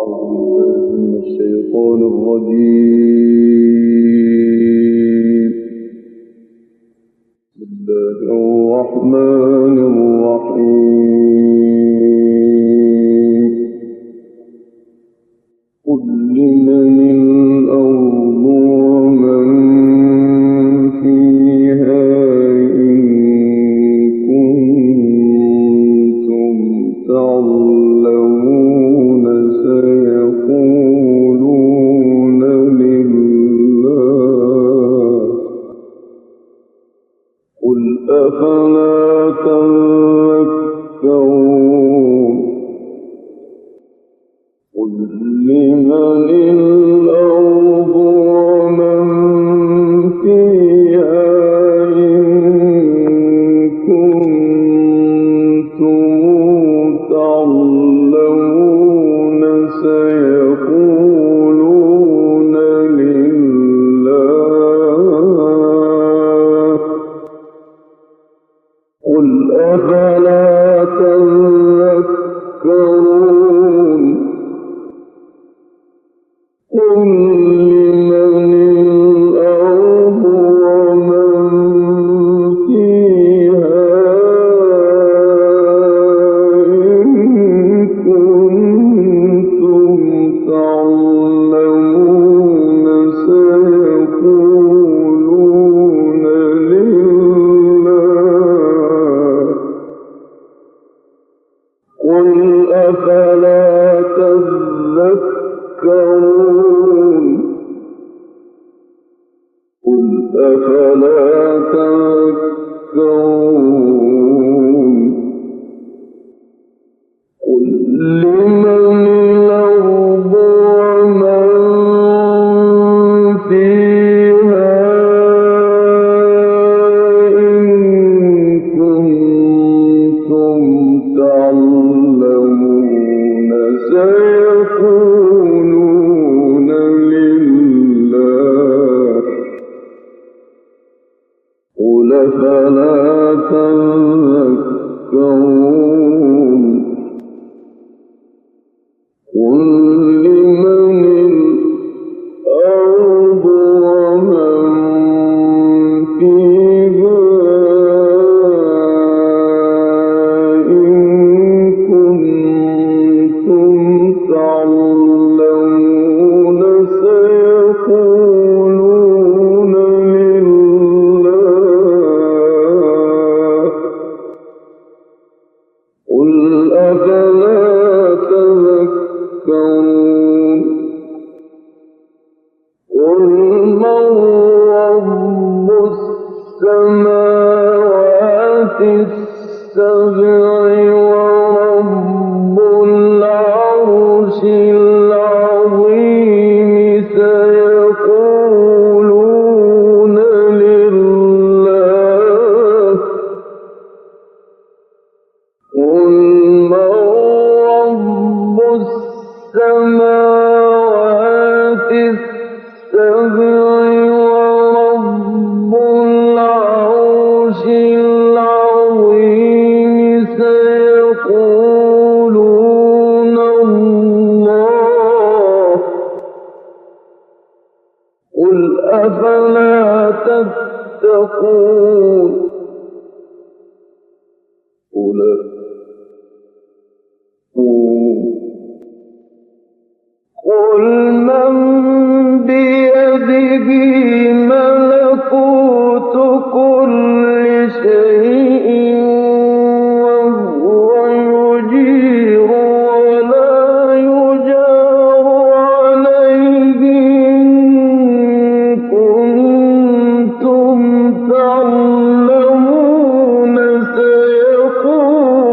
من الشيطان الرجيم. بسم الله الرحمن الرحيم. قل لمن الأرض ومن فيها إن كنتم تعلمون سيقولون لله. قل أفلا تذكرون. قل لمن الأرض ومن فيها إن كنتم تعلمون سيقولون لله. قل أفلا تذكرون. قل لمن الأرض ومن فيها إن كنتم تعلمون سيقولون لله. قل أفلا تذكرون. قل أفلا تذكرون. قل لمن الأرض ومن فيها إن كنتم تعلمون سيقولون لله. قل أفلا تذكرون. قل لمن الأرض ومن فيها إن كنتم تعلمون سيقولون لله. قل أفلا تذكرون. قل من رب السماوات السبع ورب العرش العظيم سيقولون لله. قل من رب السماوات السبع ورب العرش العظيم سيقولون الله. قل أفلا تتقون. قل من بيده ملكوت كل شيء وهو يجير ولا يجار عليه إن كنتم تعلمون سيقولون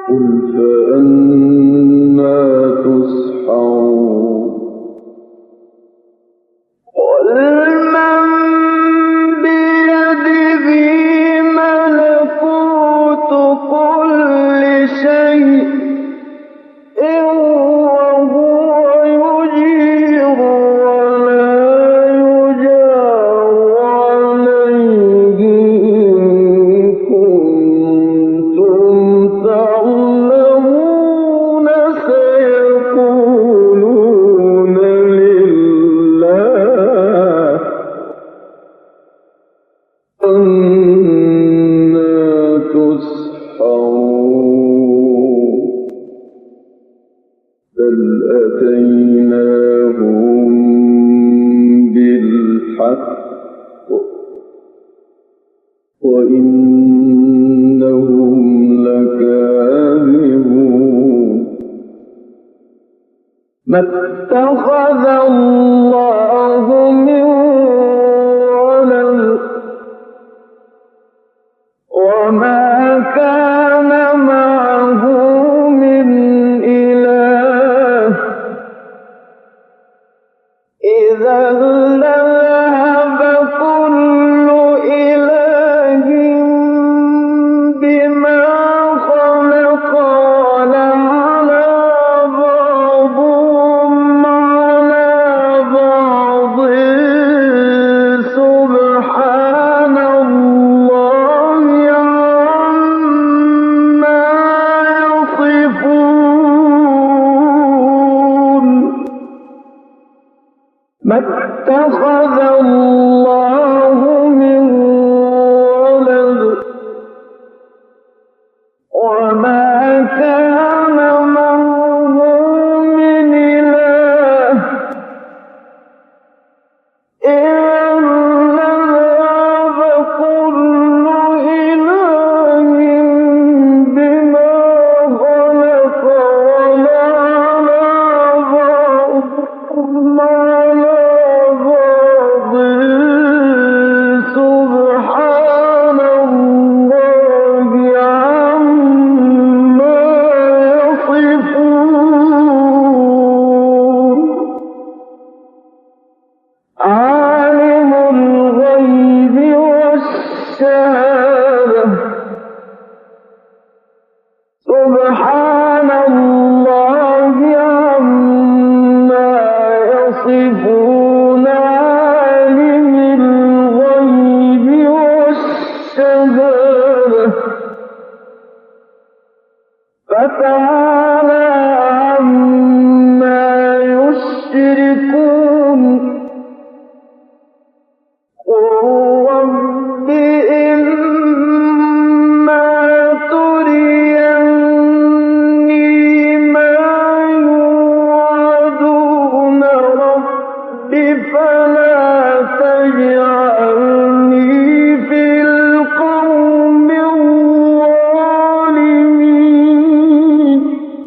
قل فأنى تسحرون قل من بيده ملكوت كل شيء وهو يجير ولا يجار عليه إن كنتم تعلمون سيقولون لله أنى تسحرون بل أتيناهم بالحق وإنهم لكاذبون ما اتخذ الله من ولد وما كان معه من إله إذا لذهب كل إله بما خلق ولعلى بعضهم على بعض سبحان الله عما يصفون ما اتخذ الله من ولد وما كان معه من إله إذا لذهب كل إله بما خلق ولعلى بعضهم على بعض سبحان الله عما يصفون عالم الغيب والشهادة سبحان الله عما يصفون عالم الغيب والشهادة فتعالى عما يشركون قل رب إما تريني ما يوعدون رب فلا تجعلني في القوم الظالمين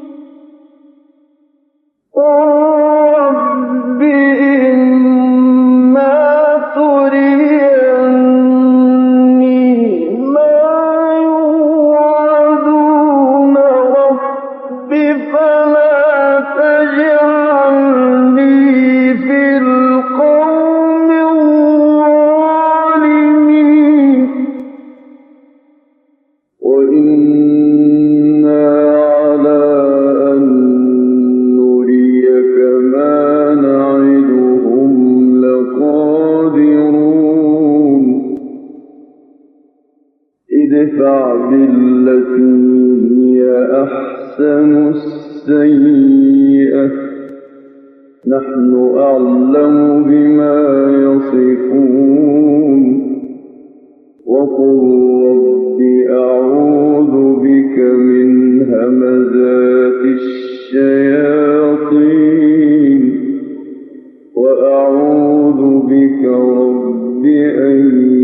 قل رب إما تريني ما يوعدون رب فلا تجعلني في القوم الظالمين وإنا على أن نريك ما نعدهم لقادرون ادفع بالتي هي أحسن السيئة نحن أعلم بما يصفون وقل رب أعوذ بك من همزات الشياطين وأعوذ بك رب أن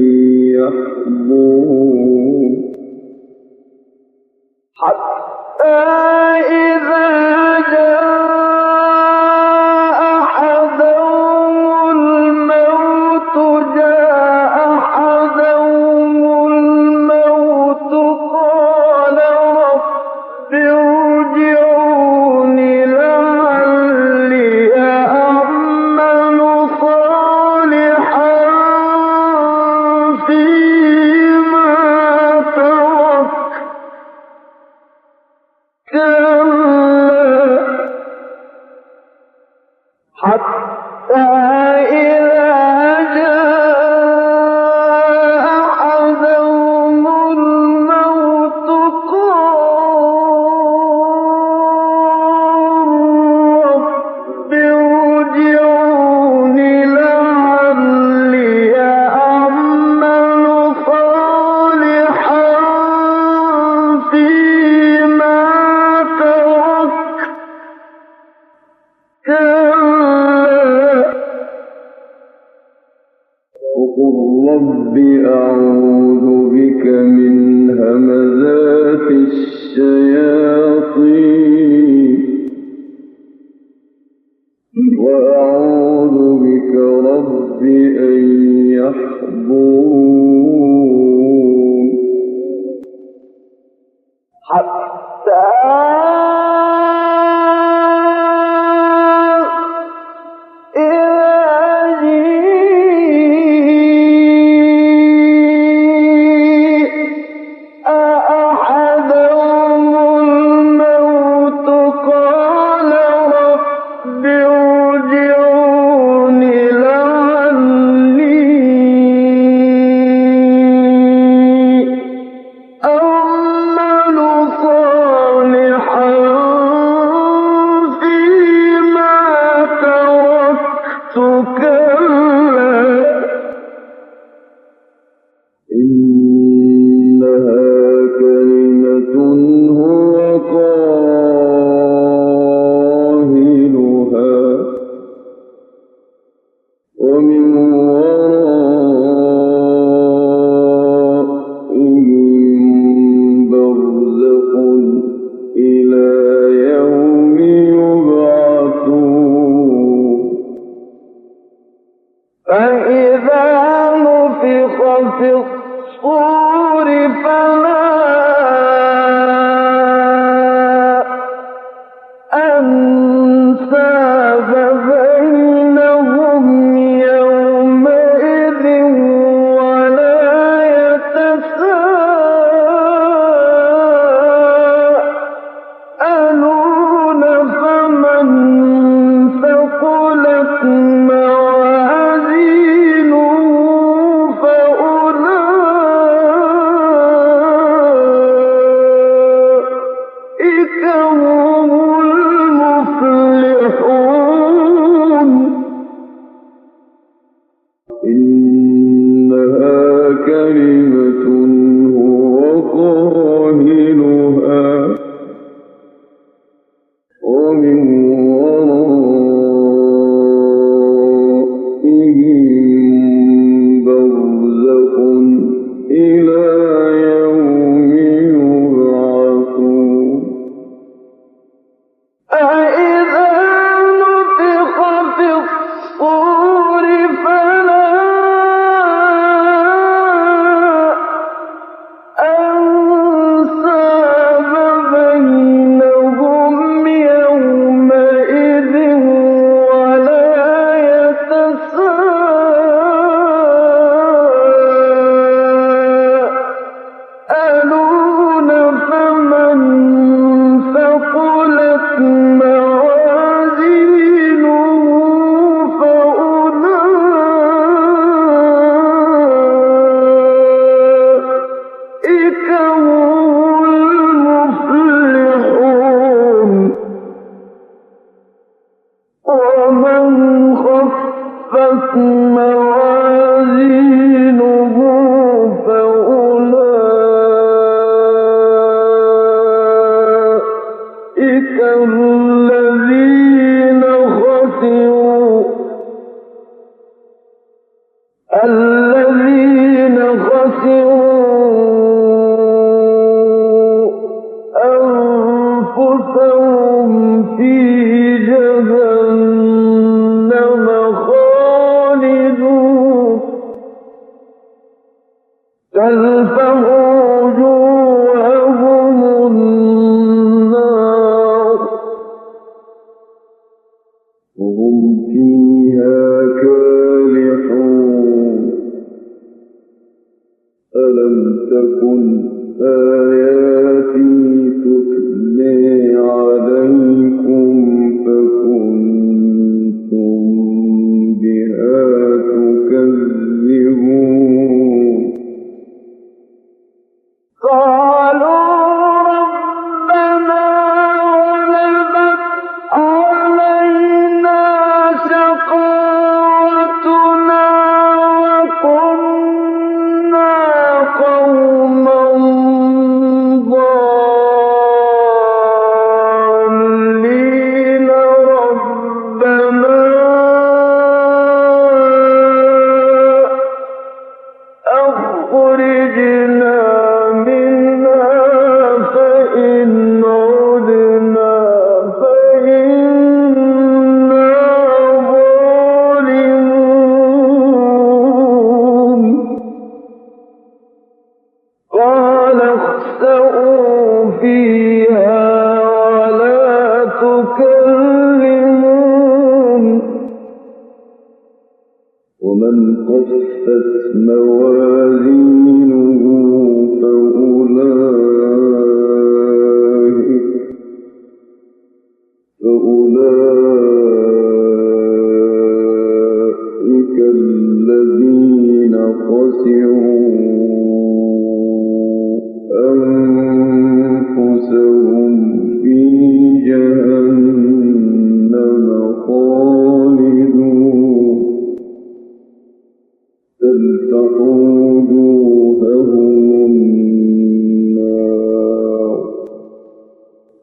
يحضرون حتى إذا جاء أحدهم الموت الشياطين وأعوذ بك رب أن يحضرون حتى في الصور فلا أنساب بينهم يومئذ ولا يتساءلون فمن ثقلت الذين خسروا أنفسهم في جهنم خالدون تلفح وجوههم النار وهم فيها كالحون ألم تكن آياتي تتلى عليكم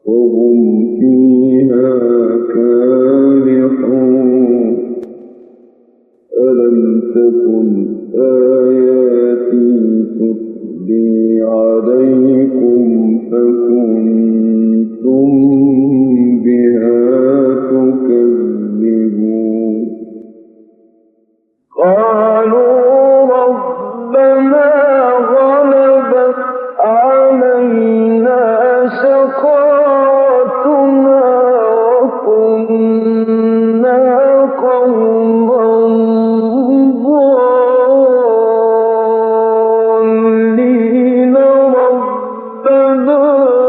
وهم فيها كالحون ألم تكن آياتي تتلي عليكم فكنتم بها تكذبون قالوا ربنا غلبت علينا شقوتنا وكنا قوما ضالين ربنا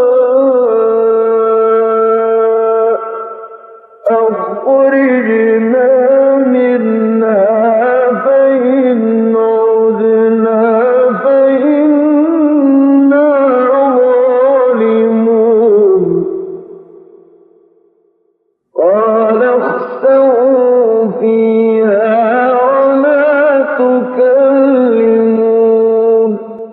أخرجنا منها فإن عدنا فإنا ظالمون قال اخسئوا فيها ولا تكلمون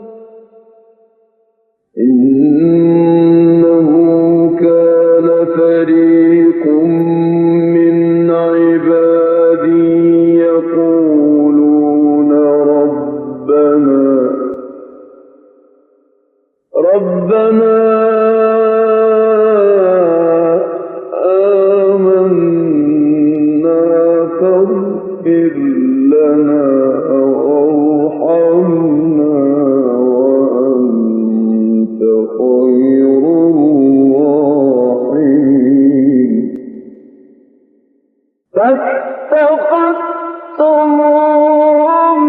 إنه كان فريق من عبادي يقولون ربنا آمنا فاغفر لنا وارحمنا وأنت خير الراحمين فاتخذتموهم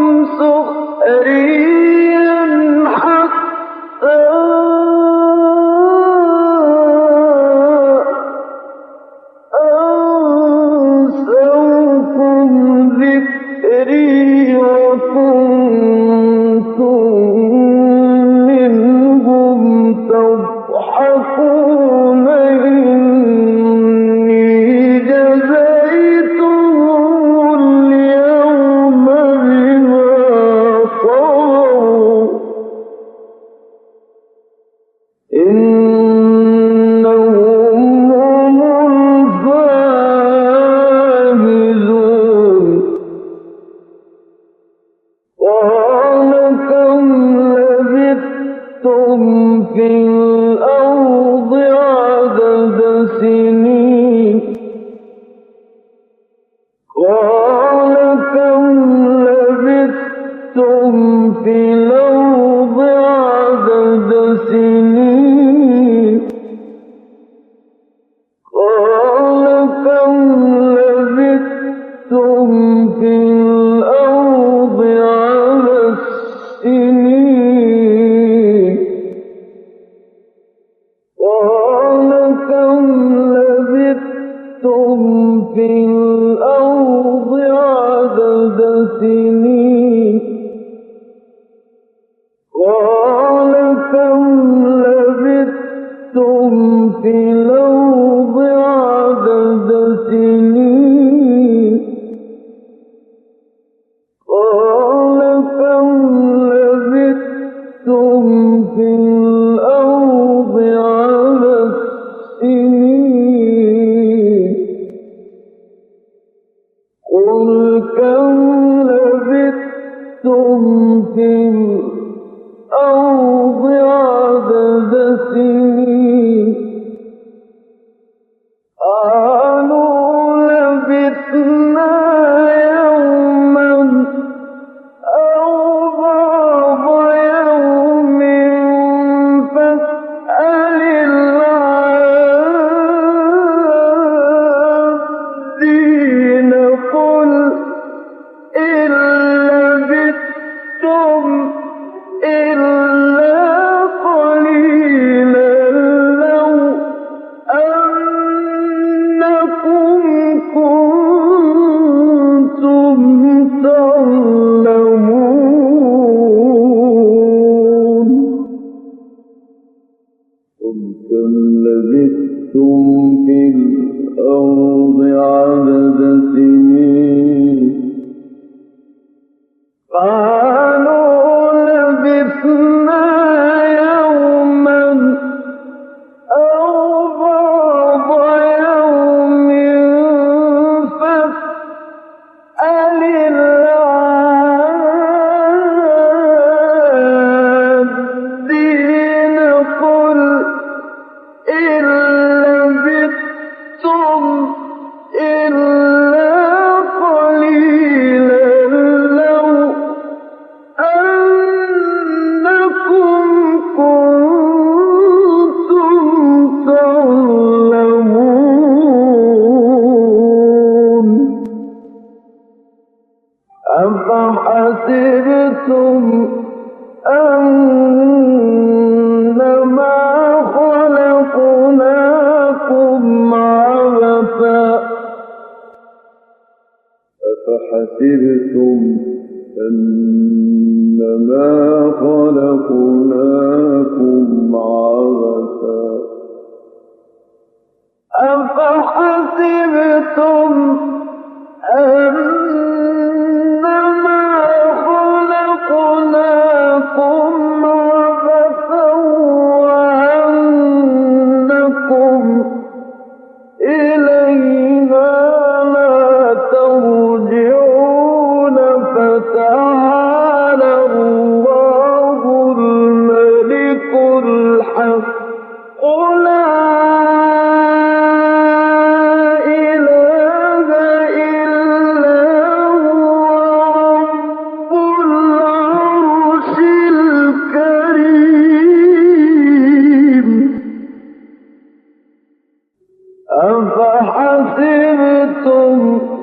سخريا حتى أنسوكم ذكري وكنتم منهم تضحكون إني جزيتهم اليوم بما صبروا إنهم هم الفائزون قال كم لبثتم في الأرض عدد سنين قال كم لبثتم في الأرض عدد سنين قال كم لبثتم في الأرض عدد سنين قال كم لبثتم في الأرض عدد سنين قال كم لبثتم في الأرض عدد سنين قال كم لبثتم في الأرض عدد سنين قل كم لبثتم في الأرض عدد سنين قالوا لبثنا يوما أو بعض يوم فاسأل العادين قل إن لبثتم إلا قليلا لو أنكم كنتم تعلمون قل كم لبثتم في الأرض عدد سنين قالوا لبثنا يوما أو أفحسبتم أنما خلقناكم عبثا أفحسبتم أنما خلقناكم عبثا وأنكم إلينا لا ترجعون فتعالى الله الملك الحق لا إله إلا هو رب العرش الكريم أفحسبتم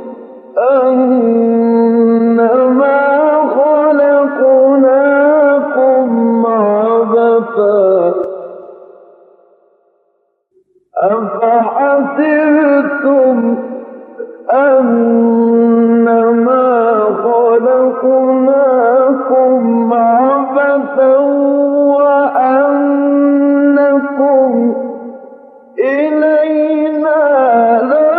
أنما خلقناكم عبثا أفحسبتم أنما خلقناكم عبثا وأنكم إلينا لا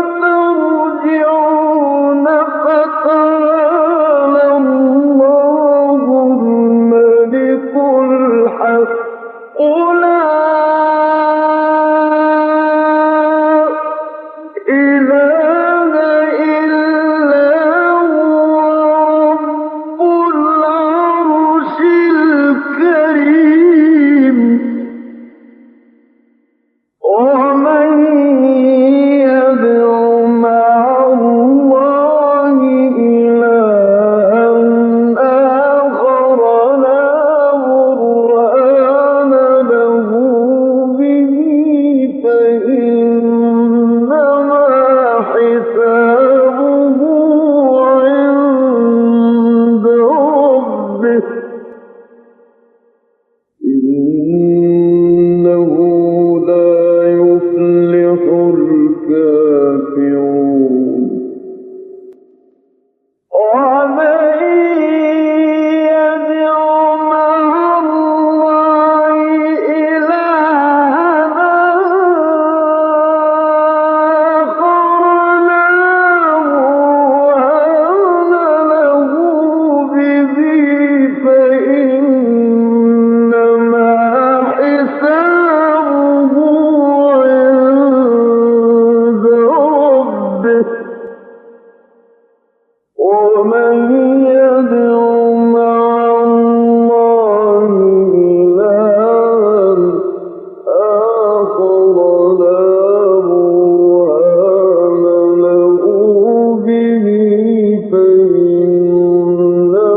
ترجعون فتعالى الله الملك الحق لا إله إلا هو رب العرش الكريم ومن يدع مع الله إلها آخر لا برهان له به فإنما حسابه عند ربه إنه لا يفلح الكافرون ومن يدع مع الله إلها آخر لا برهان له به فإنما حسابه عند ربه ومن يدع مع الله إلها آخر لا برهان له به فإنما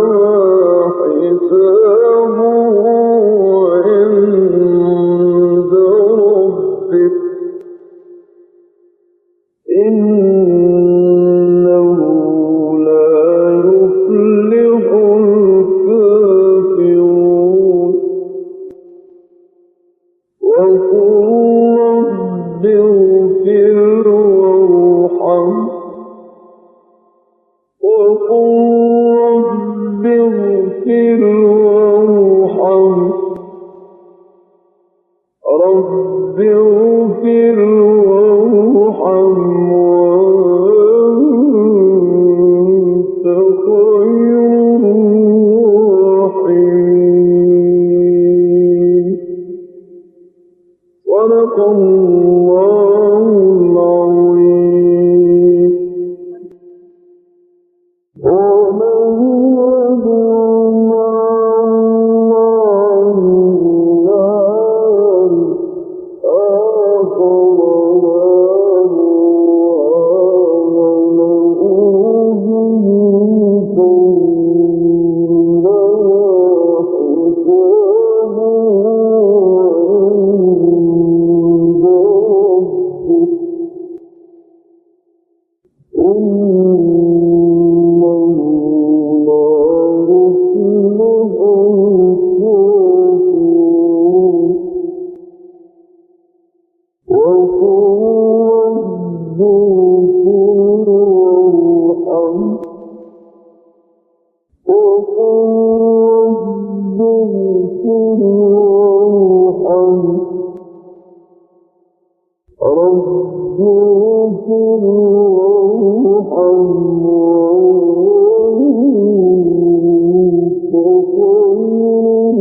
حسابه عند ربه إنه لا يفلح الكافرون وقل رب اغفر وارحم وقل رب اغفر وارحم رب اغفر وارحم وأنت خير الراحمين صدق الله العظيم ومن يدع مع الله إلها آخر رب اغفر وارحم وأنت خير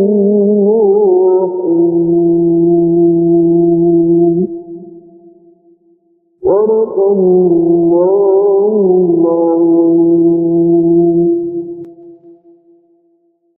الراحمين. صدق الله العظيم.